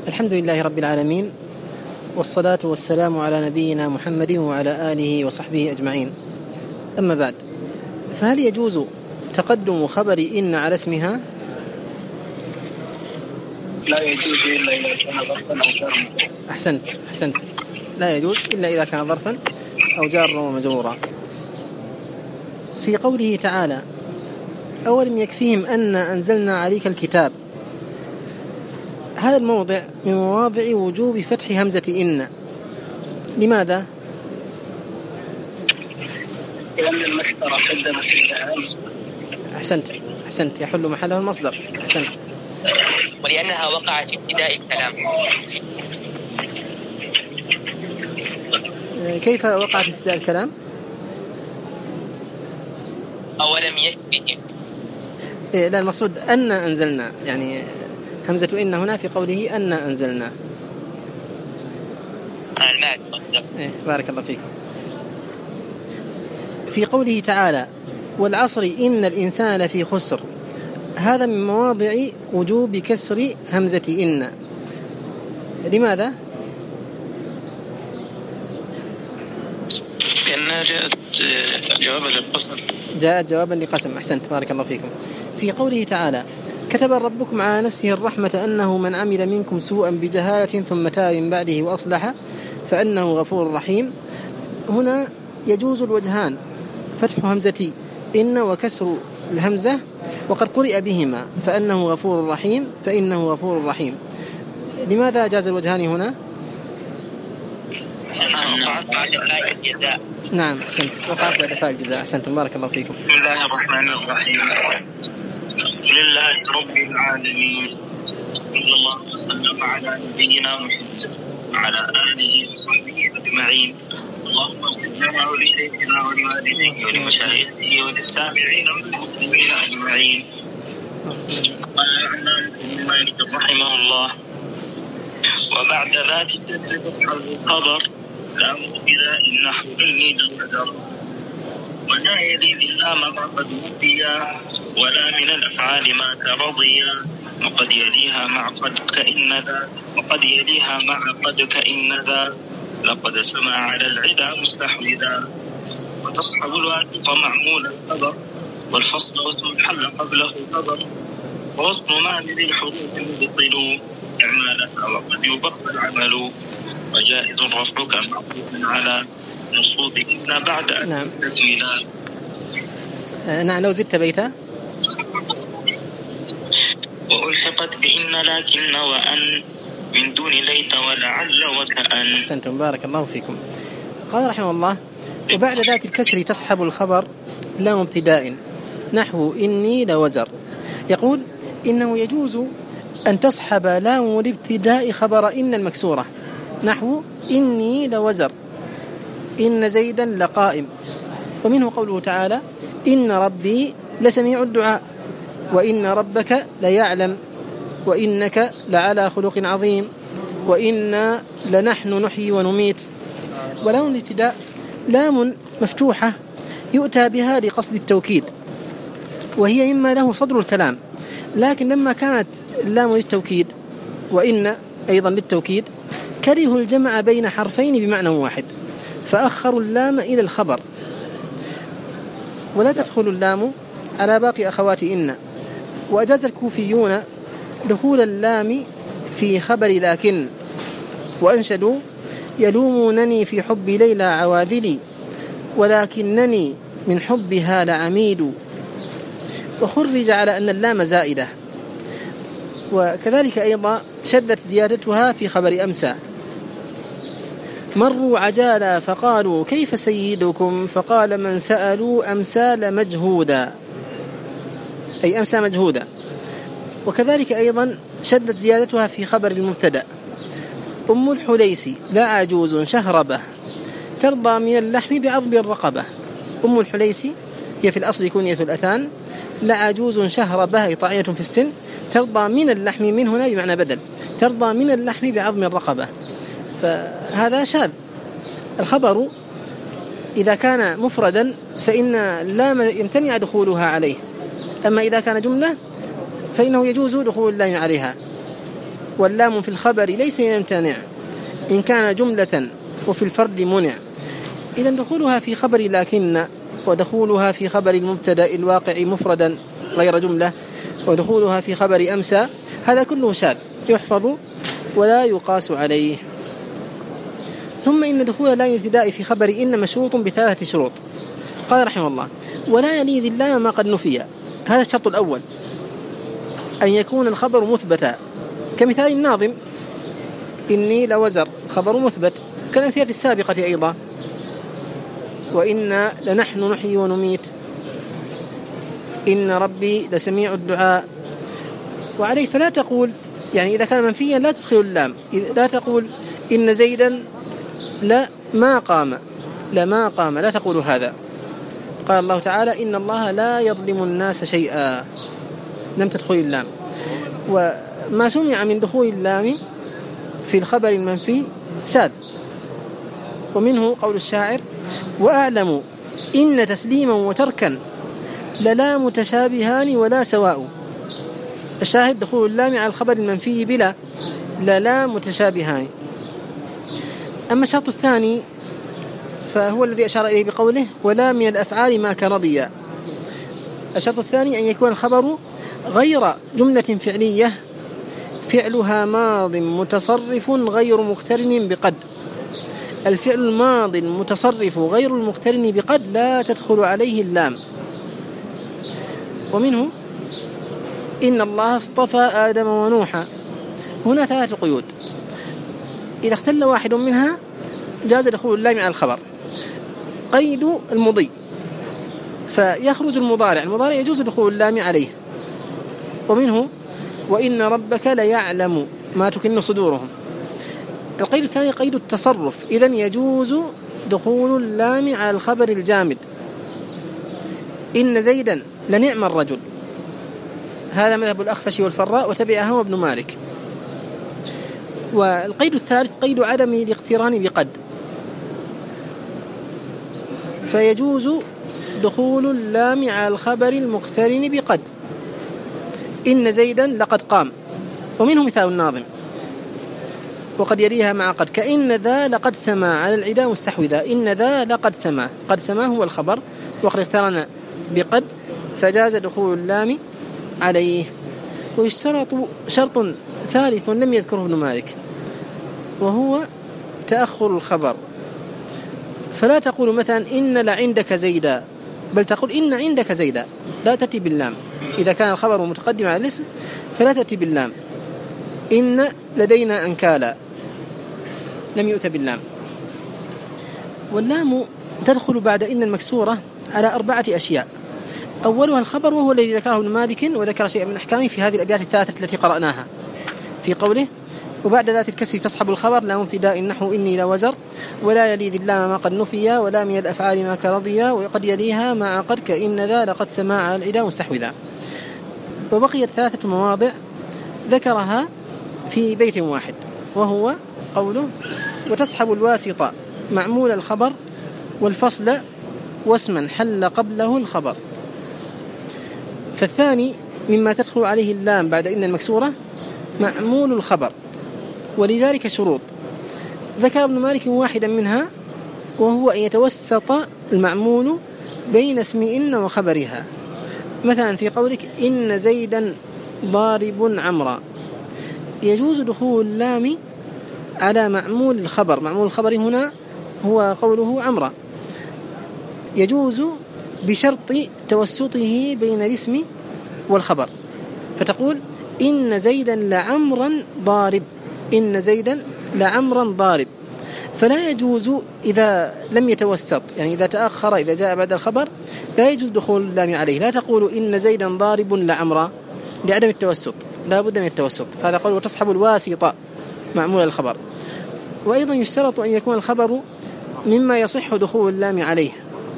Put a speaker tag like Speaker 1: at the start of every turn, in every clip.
Speaker 1: الحمد لله رب العالمين، والصلاة والسلام على نبينا محمد وعلى آله وصحبه أجمعين. أما بعد، فهل يجوز تقدم خبر إن على اسمها؟
Speaker 2: لا يجوز إلا إذا كان ظرفا أو جارا.
Speaker 1: أحسنت. لا يجوز إلا إذا كان ظرفا أو جارا ومجرورا. في قوله تعالى: أولم يكفيهم أن أنزلنا عليك الكتاب، هذا الموضع من مواضع وجوب فتح همزة إن. لماذا؟
Speaker 2: لأن المصدر شد مسجدها همزة.
Speaker 1: أحسنت يحل محله المصدر. أحسنت.
Speaker 3: ولأنها وقعت في ابتداء الكلام.
Speaker 1: كيف وقعت في ابتداء الكلام؟
Speaker 3: أولم يكفيهم.
Speaker 1: لا، المقصود أن أنزلنا، يعني همزة إن هنا في قوله أن أنزلنا. بارك الله فيك. في قوله تعالى: والعصر إن الإنسان لفي خسر، هذا من مواضع وجوب كسر همزة إن. لماذا؟
Speaker 2: لأنها جاءت جوابا للقسم.
Speaker 1: جاءت جوابا لقسم. أحسنت، بارك الله فيكم. في قوله تعالى: كتب ربكم على نفسه الرحمة أنه من عمل منكم سوءا بجهالة ثم تاب من بعده وأصلح فأنه غفور رحيم. هنا يجوز الوجهان، فتح همزة إن وكسر الهمزة، وقد قرئ بهما فأنه غفور رحيم فإنه غفور رحيم. لماذا جاز الوجهان هنا؟ نعم، أحسنت، وقعت بعد فاء الجزاء. أحسنت، بارك الله فيكم.
Speaker 2: بسم الله الرحمن الرحيم. لله رب العالمين، صلى الله وسلم على نبينا محمد وعلى آله وصحبه أجمعين. اللهم اغفر لنا ولشيخنا ولوالديه ولمشايخه وللسامعين والمسلمين أجمعين. قال العلامة ابن مالك رحمه الله: وبعد ذلك تصحب الخبر لا مبتدأ النحو إني للقدر، ولا يلي بالله ما قد وفيا، ولا من الأفعال ما كرضيا، وقد يليها مع قد كإن ذا، وقد يليها مع قد كإن ذا، لقد سمع على العدا مستحوذا. وتصحب الواسط معمول الخبر، والفصل واسم الحل قبله خبر، ووصل ما لذي الحروف مبطل إعمالها وقد يبطل عمل، وجائز رفعك معطوف على نصوب إن بعد أن تكملا.
Speaker 1: نعم، لو زدت بيتا:
Speaker 2: وألحقت بإن لكن وأن من دون ليت ولعل وكأن.
Speaker 1: أحسنتم، بارك الله فيكم. قال رحمه الله: وبعد ذات الكسر تصحب الخبر لا مبتداء نحو إني لوزر. يقول إنه يجوز أن تصحب لام الابتداء خبر إن المكسورة، نحو إني لوزر، إن زيدا لقائم. ومنه قوله تعالى: إن ربي لسميع الدعاء، وإن ربك ليعلم، وإنك لعلى خلق عظيم، وإنا لنحن نحيي ونميت. ولام الابتداء لام مفتوحة يؤتى بها لقصد التوكيد، وهي إما له صدر الكلام، لكن لما كانت اللام للتوكيد وإن أيضا للتوكيد كرهوا الجمع بين حرفين بمعنى واحد، فأخروا اللام إلى الخبر، ولا تدخل اللام على باقي أخوات إن. وأجاز الكوفيون دخول اللام في خبر لكن، وأنشدوا: يلومونني في حب ليلى عواذلي، ولكنني من حبها لعميد. وخرج على أن اللام زائدة، وكذلك أيضا شدت زيادتها في خبر أمسى: مروا عجالا فقالوا كيف سيدكم، فقال من سألوا أمسال مجهودا، أي أمسى مجهودا. وكذلك أيضا شدت زيادتها في خبر المبتدأ: أم الحليس لا عجوز شهربة، ترضى من اللحم بعضب الرقبة. أم الحليس هي في الأصل كنية الأثان، لا عجوز شهربة أي طاعنة في السن، ترضى من اللحم، من هنا بمعنى بدل، ترضى من اللحم بعظم الرقبة. فهذا شاذ. الخبر إذا كان مفردا فإن لا يمتنع دخولها عليه، أما إذا كان جملة فإنه يجوز دخول اللام عليها. واللام في الخبر ليس يمتنع إن كان جملة وفي الفرد منع. إذا دخولها في خبر لكن، ودخولها في خبر المبتدأ الواقع مفردا غير جملة، ودخولها في خبر أمسى، هذا كله شاذ يحفظ ولا يقاس عليه. ثم إن دخول لا ابتداء في خبر إن مشروط بثلاثة شروط. قال رحمه الله: ولا يلي ذي اللام ما قد نفي. هذا الشرط الأول، أن يكون الخبر مثبتا، كمثال الناظم: إني لوزر، خبر مثبت، كالأمثلة السابقة أيضا: وإنا لنحن نحيي ونميت، إن ربي لسميع الدعاء. وعليه فلا تقول، يعني إذا كان منفيا لا تدخل اللام، لا تقول إن زيدا ما قام، لا تقول هذا. قال الله تعالى: إن الله لا يظلم الناس شيئا، لم تدخل اللام. وما سمع من دخول اللام في الخبر المنفي شاذ. ومنه قول الشاعر: وأعلم إن تسليما وتركا للا متشابهان ولا سواء. الشاهد دخول اللام على الخبر المنفي بلا لا متشابهان. أما الشرط الثاني فهو الذي أشار إليه بقوله: ولا من الأفعال ما كرضيا. الشرط الثاني أن يكون الخبر غير جملة فعلية فعلها ماض متصرف غير مقترن بقد. الفعل الماضي المتصرف غير المقترن بقد لا تدخل عليه اللام. ومنه: إن الله اصطفى آدم ونوحا. هنا ثلاث قيود، إذا اختل واحد منها جاز دخول اللام على الخبر. قيد المضي، فيخرج المضارع يجوز دخول اللام عليه. ومنه: وإن ربك ليعلم ما تكن صدورهم. القيد الثاني قيد التصرف، إذن يجوز دخول اللام على الخبر الجامد: إن زيدا لنعم الرجل. هذا مذهب الأخفش والفراء وتبعه وابن مالك. والقيد الثالث قيد عدم الاقتران بقد، فيجوز دخول اللام على الخبر المقترن بقد: إن زيدا لقد قام. ومنه مثال الناظم: وقد يليها مع قد، كإن ذا لقد سما على العدا مستحوذا. إن ذا لقد سما، قد سما هو الخبر وقد اقترن بقد، فجاز دخول اللام عليه. ويشترط شرط ثالث لم يذكره ابن مالك، وهو تأخر الخبر. فلا تقول مثلا إن لعندك زيدا، بل تقول إن عندك زيدا، لا تأتي باللام. إذا كان الخبر متقدم على الاسم فلا تأتي باللام. إن لدينا أنكالا، لم يؤتى باللام. واللام تدخل بعد إن المكسورة على 4 أشياء. أولها الخبر، وهو الذي ذكره ابن مالك وذكر شيئا من أحكامه في هذه الأبيات الثلاثة التي قرأناها في قوله: وبعد ذات الكسر تصحب الخبر لا ابتداء نحو إني لوزر، ولا يلي ذي اللام ما قد نفيا، ولا من الأفعال ما كرضيا، وقد يليها مع قد كإن ذا لقد سماع على العدا مستحوذا. وبقيت 3 مواضع ذكرها في بيت واحد، وهو قوله: وتصحب الواسطة معمول الخبر والفصل واسما حل قبله الخبر. فالثاني مما تدخل عليه اللام بعد إن المكسورة معمول الخبر، ولذلك شروط ذكر ابن مالك واحدا منها، وهو أن يتوسط المعمول بين اسم إن وخبرها. مثلا في قولك: إن زيدا ضارب عمرا، يجوز دخول اللام على معمول الخبر. معمول الخبر هنا هو قوله عمرا، يجوز بشرط توسطه بين الاسم والخبر، فتقول: إن زيدا لعمرا ضارب، إن زيدا لعمرا ضارب. فلا يجوز إذا لم يتوسط، يعني إذا تأخر، إذا جاء بعد الخبر لا يجوز دخول اللام عليه. لا تقول إن زيدا ضارب لعمرا لعدم التوسط، لا بد من التوسط. هذا قول وتصحب الواسطة معمول الخبر. وأيضا يشترط أن يكون الخبر مما يصح دخول اللام عليه،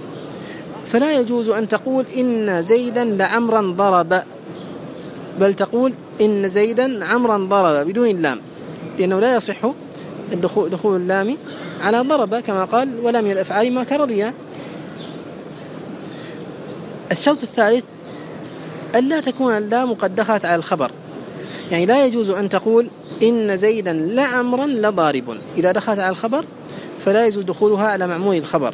Speaker 1: فلا يجوز أن تقول إن زيدا لعمرا ضرب، بل تقول إن زيدا عمرا ضرب بدون اللام، لأنه لا يصح دخول اللام على ضرب، كما قال: ولا من الأفعال ما كرضيا. الشرط الثالث ألا تكون اللام قد دخلت على الخبر، يعني لا يجوز أن تقول إن زيدا لعمرا لضارب، إذا دخلت على الخبر فلا يجوز دخولها على معمول الخبر.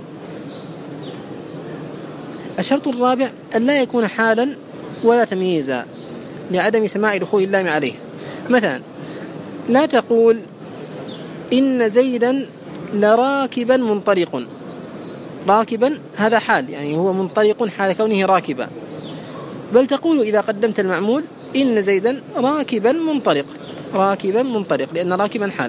Speaker 1: الشرط الرابع أن لا يكون حالا ولا تمييزا لعدم سماع دخول اللام عليه. مثلا لا تقول إن زيدا لراكبا منطلق، راكبا هذا حال، يعني هو منطلق حال كونه راكبا، بل تقول إذا قدمت المعمول إن زيدا راكبا منطلق، راكبا منطلق، لأن راكبا حال.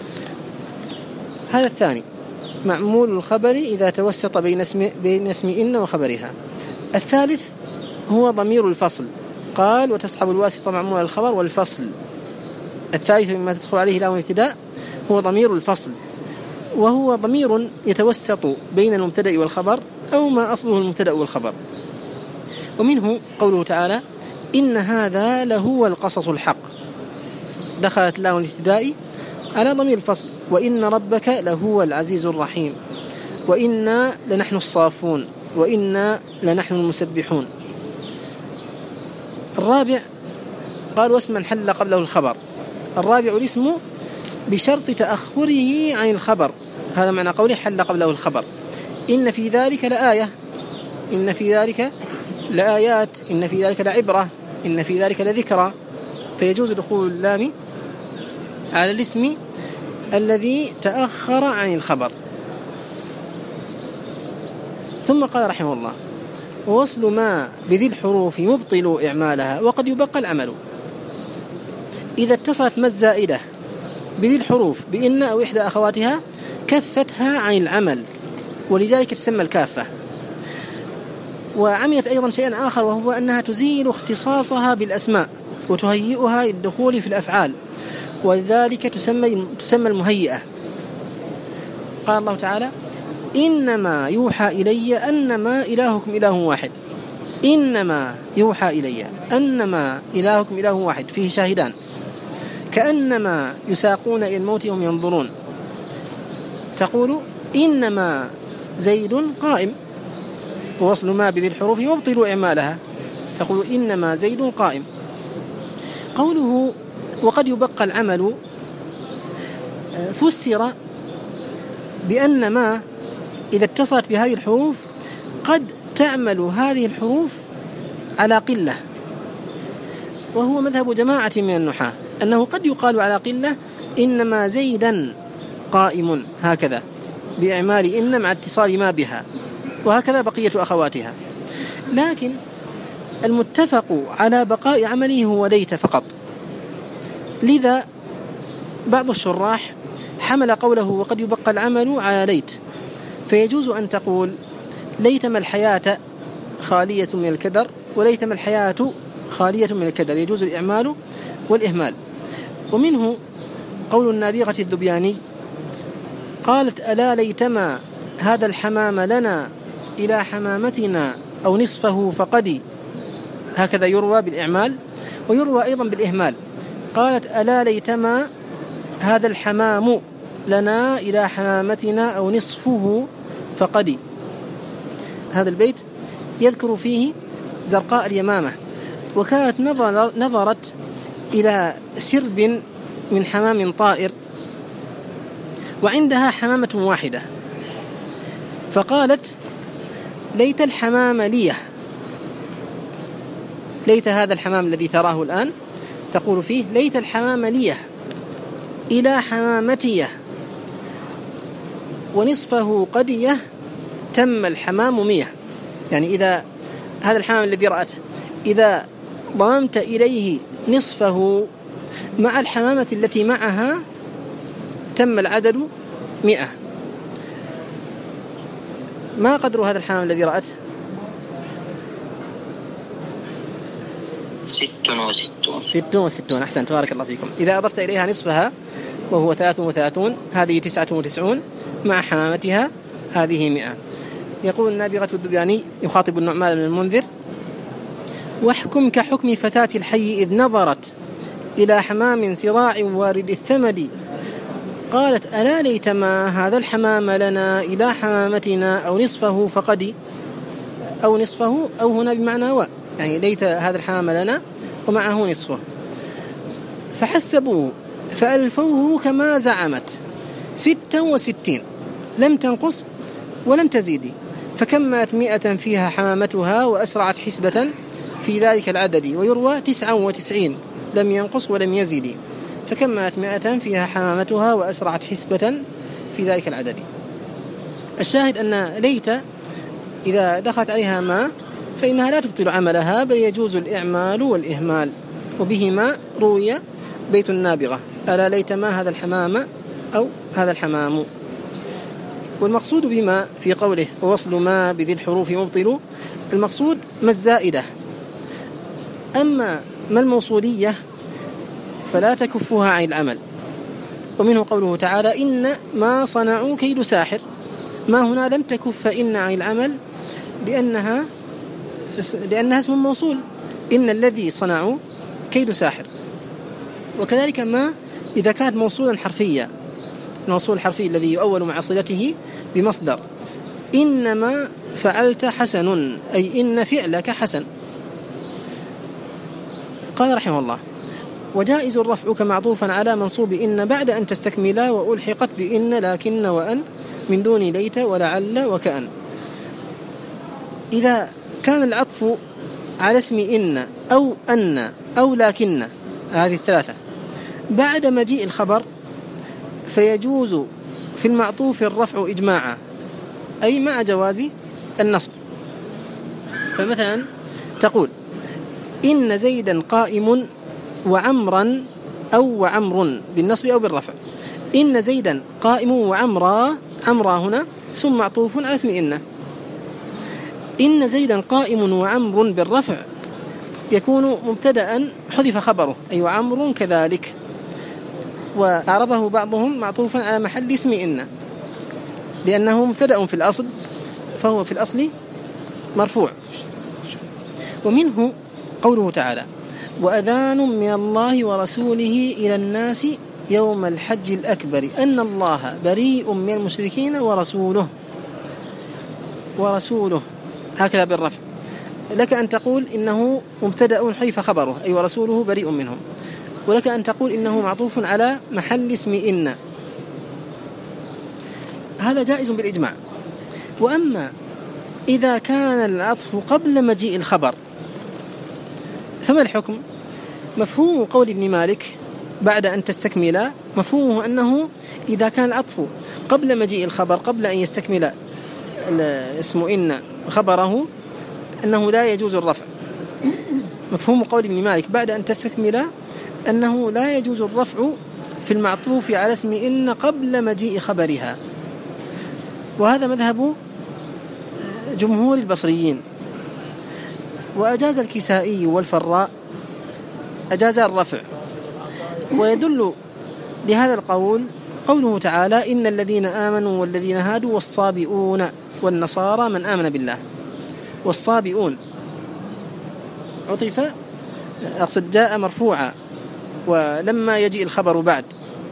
Speaker 1: هذا الثاني معمول الخبر إذا توسط بين اسم إن وخبرها. الثالث هو ضمير الفصل، قال وتصحب الواسطة معمول الخبر والفصل. الثالث مما تدخل عليه لام الابتداء هو ضمير الفصل، وهو ضمير يتوسط بين المبتدأ والخبر أو ما أصله المبتدأ والخبر. ومنه قوله تعالى إن هذا لهو القصص الحق، دخلت لام الابتداء على ضمير الفصل، وإن ربك لهو العزيز الرحيم، وإنا لنحن الصافون، وإنا لنحن المسبحون. الرابع قال واسما حل قبله الخبر. الرابع الاسم بشرط تأخره عن الخبر، هذا معنى قوله حل قبله الخبر. إن في ذلك لآية، إن في ذلك لآيات، إن في ذلك لعبرة، إن في ذلك لذكرى، فيجوز دخول اللام على الاسم الذي تأخر عن الخبر. ثم قال رحمه الله ووصل ما بذي الحروف يبطل إعمالها وقد يبقى العمل. إذا اتصلت ما الزائدة بذي الحروف بإن أو إحدى أخواتها كفتها عن العمل، ولذلك تسمى الكافة. وعملت أيضا شيئا آخر، وهو أنها تزيل اختصاصها بالأسماء وتهيئها للدخول في الأفعال، ولذلك تسمى المهيئة. قال الله تعالى إنما يوحى إلي أنما إلهكم إله واحد، إنما يوحى إلي أنما إلهكم إله واحد، فيه شاهدان، كأنما يساقون إلى الموت وهم ينظرون. تقول إنما زيد قائم، ووصل ما بذي الحروف يبطل إعمالها، تقول إنما زيد قائم. قوله وقد يبقى العمل فسر بأن ما إذا اتصلت بهذه الحروف قد تعمل هذه الحروف على قلة، وهو مذهب جماعة من النحاة أنه قد يقال على قلة إنما زيدا قائم، هكذا بإعمال إن مع اتصال ما بها، وهكذا بقية أخواتها. لكن المتفق على بقاء عمله هو ليت فقط، لذا بعض الشراح حمل قوله وقد يبقى العمل على ليت، فيجوز أن تقول ليتما الحياة خالية من الكدر، وليتما الحياة خالية من الكدر، يجوز الإعمال والإهمال. ومنه قول النابغة الذبياني قالت ألا ليتما هذا الحمام لنا إلى حمامتنا أو نصفه فقدي، هكذا يروى بالإعمال ويروى أيضا بالإهمال. قالت ألا ليتما هذا الحمام لنا إلى حمامتنا أو نصفه فقدي. هذا البيت يذكر فيه زرقاء اليمامة، وكانت نظرت إلى سرب من حمام طائر وعندها حمامة واحدة، فقالت ليت الحمام ليه، ليت هذا الحمام الذي تراه الآن تقول فيه ليت الحمام ليه إلى حمامتيه ونصفه قديه تم الحمام 100. يعني إذا هذا الحمام الذي رأته إذا ضممت إليه نصفه مع الحمامة التي معها تم العدد 100. ما قدر هذا الحمام الذي رأته؟ 66. أحسن، تبارك الله فيكم. إذا أضفت إليها نصفها وهو 33 هذه 99 مع حمامتها هذه 100. يقول النابغة الذبياني يخاطب النعمان بن المنذر واحكم كحكم فتاة الحي إذ نظرت إلى حمام صراع وارد الثمد، قالت ألا ليتما هذا الحمام لنا إلى حمامتنا أو نصفه فقدي، أو نصفه أو هنا بمعنى و، يعني ليت هذا الحمام لنا ومعه نصفه. فحسبوه فألفوه كما زعمت 66 لم تنقص ولم تزيد، فكمت 100 فيها حمامتها وأسرعت حسبة في ذلك العدد. ويروى 99 لم ينقص ولم يزيد، فكمت 100 فيها حمامتها وأسرعت حسبة في ذلك العدد. الشاهد أن ليت إذا دخلت عليها ما فإنها لا تبطل عملها، بل يجوز الإعمال والإهمال، وبهما روي بيت النابغة: ألا ليت ما هذا الحمام أو هذا الحمام. والمقصود بما في قوله ووصل ما بذي الحروف مبطل، المقصود ما الزائدة. أما ما الموصولية فلا تكفها عن العمل. ومنه قوله تعالى: إن ما صنعوا كيد ساحر. ما هنا لم تكف إن عن العمل لأنها اسم موصول، إن الذي صنعوا كيد ساحر. وكذلك ما إذا كانت موصولا حرفيا، الموصول الحرفي الذي يؤول مع صلته بمصدر: إنما فعلت حسن، أي إن فعلك حسن. قال رحمه الله: وجائز الرفع كمعطوفا على منصوب إن بعد أن تستكملا، وألحقت بإن لكن وأن من دون ليت ولعل وكأن. إذا كان العطف على اسم إن أو أن أو لكن، هذه الثلاثة، بعد مجيء الخبر، فيجوز في المعطوف الرفع إجماعا، أي مع جواز النصب. فمثلا تقول: إن زيدا قائم وعمرا أو وعمر بالنصب أو بالرفع. إن زيدا قائم وعمرا، عمرا هنا اسم معطوف على اسم إن. إن زيدا قائم وعمر بالرفع يكون مبتدأ حذف خبره، أي وعمر كذلك، وأعربه بعضهم معطوفا على محل اسم إن، لأنه مبتدأ في الأصل، فهو في الأصل مرفوع. ومنه قوله تعالى: وأذان من الله ورسوله إلى الناس يوم الحج الأكبر أن الله بريء من المشركين ورسوله هكذا بالرفع. لك أن تقول إنه مبتدأ حذف خبره، أي ورسوله بريء منهم، ولك أن تقول إنه معطوف على محل اسم إن. هذا جائز بالإجماع. وأما إذا كان العطف قبل مجيء الخبر فما الحكم؟ مفهوم قول ابن مالك بعد أن تستكمل، مفهومه أنه إذا كان العطف قبل مجيء الخبر، قبل أن يستكمل اسم إن خبره، أنه لا يجوز الرفع. مفهوم قول ابن مالك بعد أن تستكمل أنه لا يجوز الرفع في المعطوف على اسم إن قبل مجيء خبرها. وهذا مذهب جمهور البصريين. وأجاز الكسائي والفراء أجاز الرفع. ويدل لهذا القول قوله تعالى: إن الذين آمنوا والذين هادوا والصابئون والنصارى من آمن بالله. والصابئون عطف، أقصد جاء مرفوعا ولما يجيء الخبر بعد.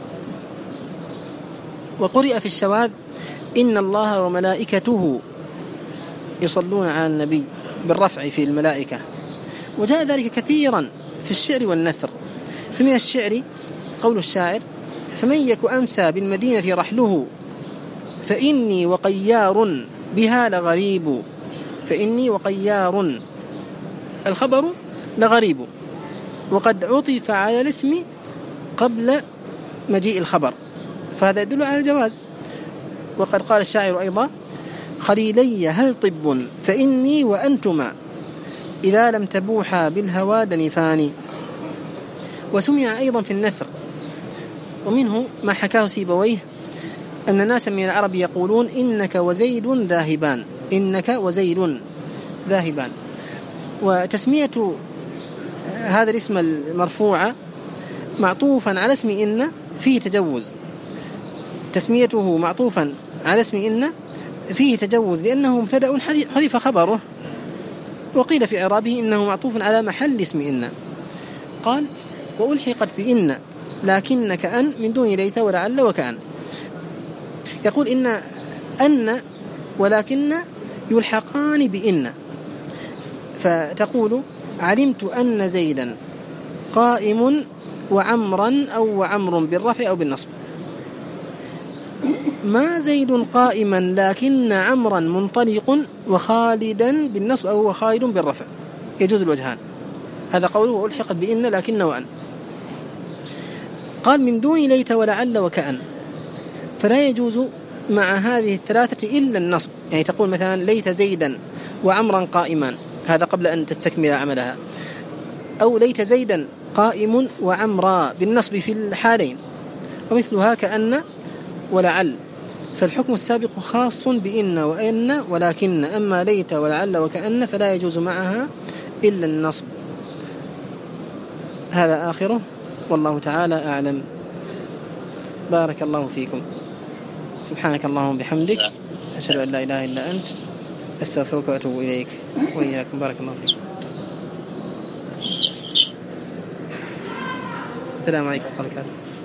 Speaker 1: وقرئ في الشواذ: إن الله وملائكته يصلون على النبي بالرفع في الملائكة. وجاء ذلك كثيرا في الشعر والنثر. فمن الشعر قول الشاعر: فمن يك أمسى بالمدينة رحله فإني وقيار بها لغريب. فإني وقيار، الخبر لغريب، وقد عطف على الاسم قبل مجيء الخبر، فهذا يدل على الجواز. وقد قال الشاعر أيضا: خليلي هل طب فإني وأنتما إذا لم تبوحا بالهوى دنفاني. وسمع أيضا في النثر. ومنه ما حكاه سيبويه أن ناسا من العرب يقولون: إنك وزيد ذاهبان، إنك وزيد ذاهبان. وتسمية هذا الاسم المرفوع معطوفا على اسم إن فيه تجوز، تسميته معطوفا على اسم إن فيه تجوز، لأنه مبتدأ حذف خبره. وقيل في إعرابه إنه معطوف على محل اسم إن. قال: وألحقت بإن لكن كأن من دون ليت ولعل وكأن. يقول إن أن ولكن يلحقان بإن، فتقول: علمت أن زيدا قائم وعمرا أو وعمر بالرفع أو بالنصب. ما زيد قائما لكن عمرا منطلق وخالدا بالنصب أو وخالد بالرفع، يجوز الوجهان. هذا قوله وألحقت بإن لكن وأن. قال من دون ليت ولعل وكأن، فلا يجوز مع هذه الثلاثة إلا النصب. يعني تقول مثلا ليت زيدا وعمرا قائما، هذا قبل أن تستكمل عملها، أو ليت زيدا قائم وعمرا بالنصب في الحالين، ومثلها كأن ولعل. فالحكم السابق خاص بإن وإن ولكن، أما ليت ولعل وكأن فلا يجوز معها إلا النصب. هذا آخره، والله تعالى أعلم. بارك الله فيكم. سبحانك اللهم وبحمدك، أشهد أن لا إله إلا أنت، أستغفرك وأتوب إليك وإياكم. بارك الله فيكم. السلام عليكم ورحمة الله وبركاته.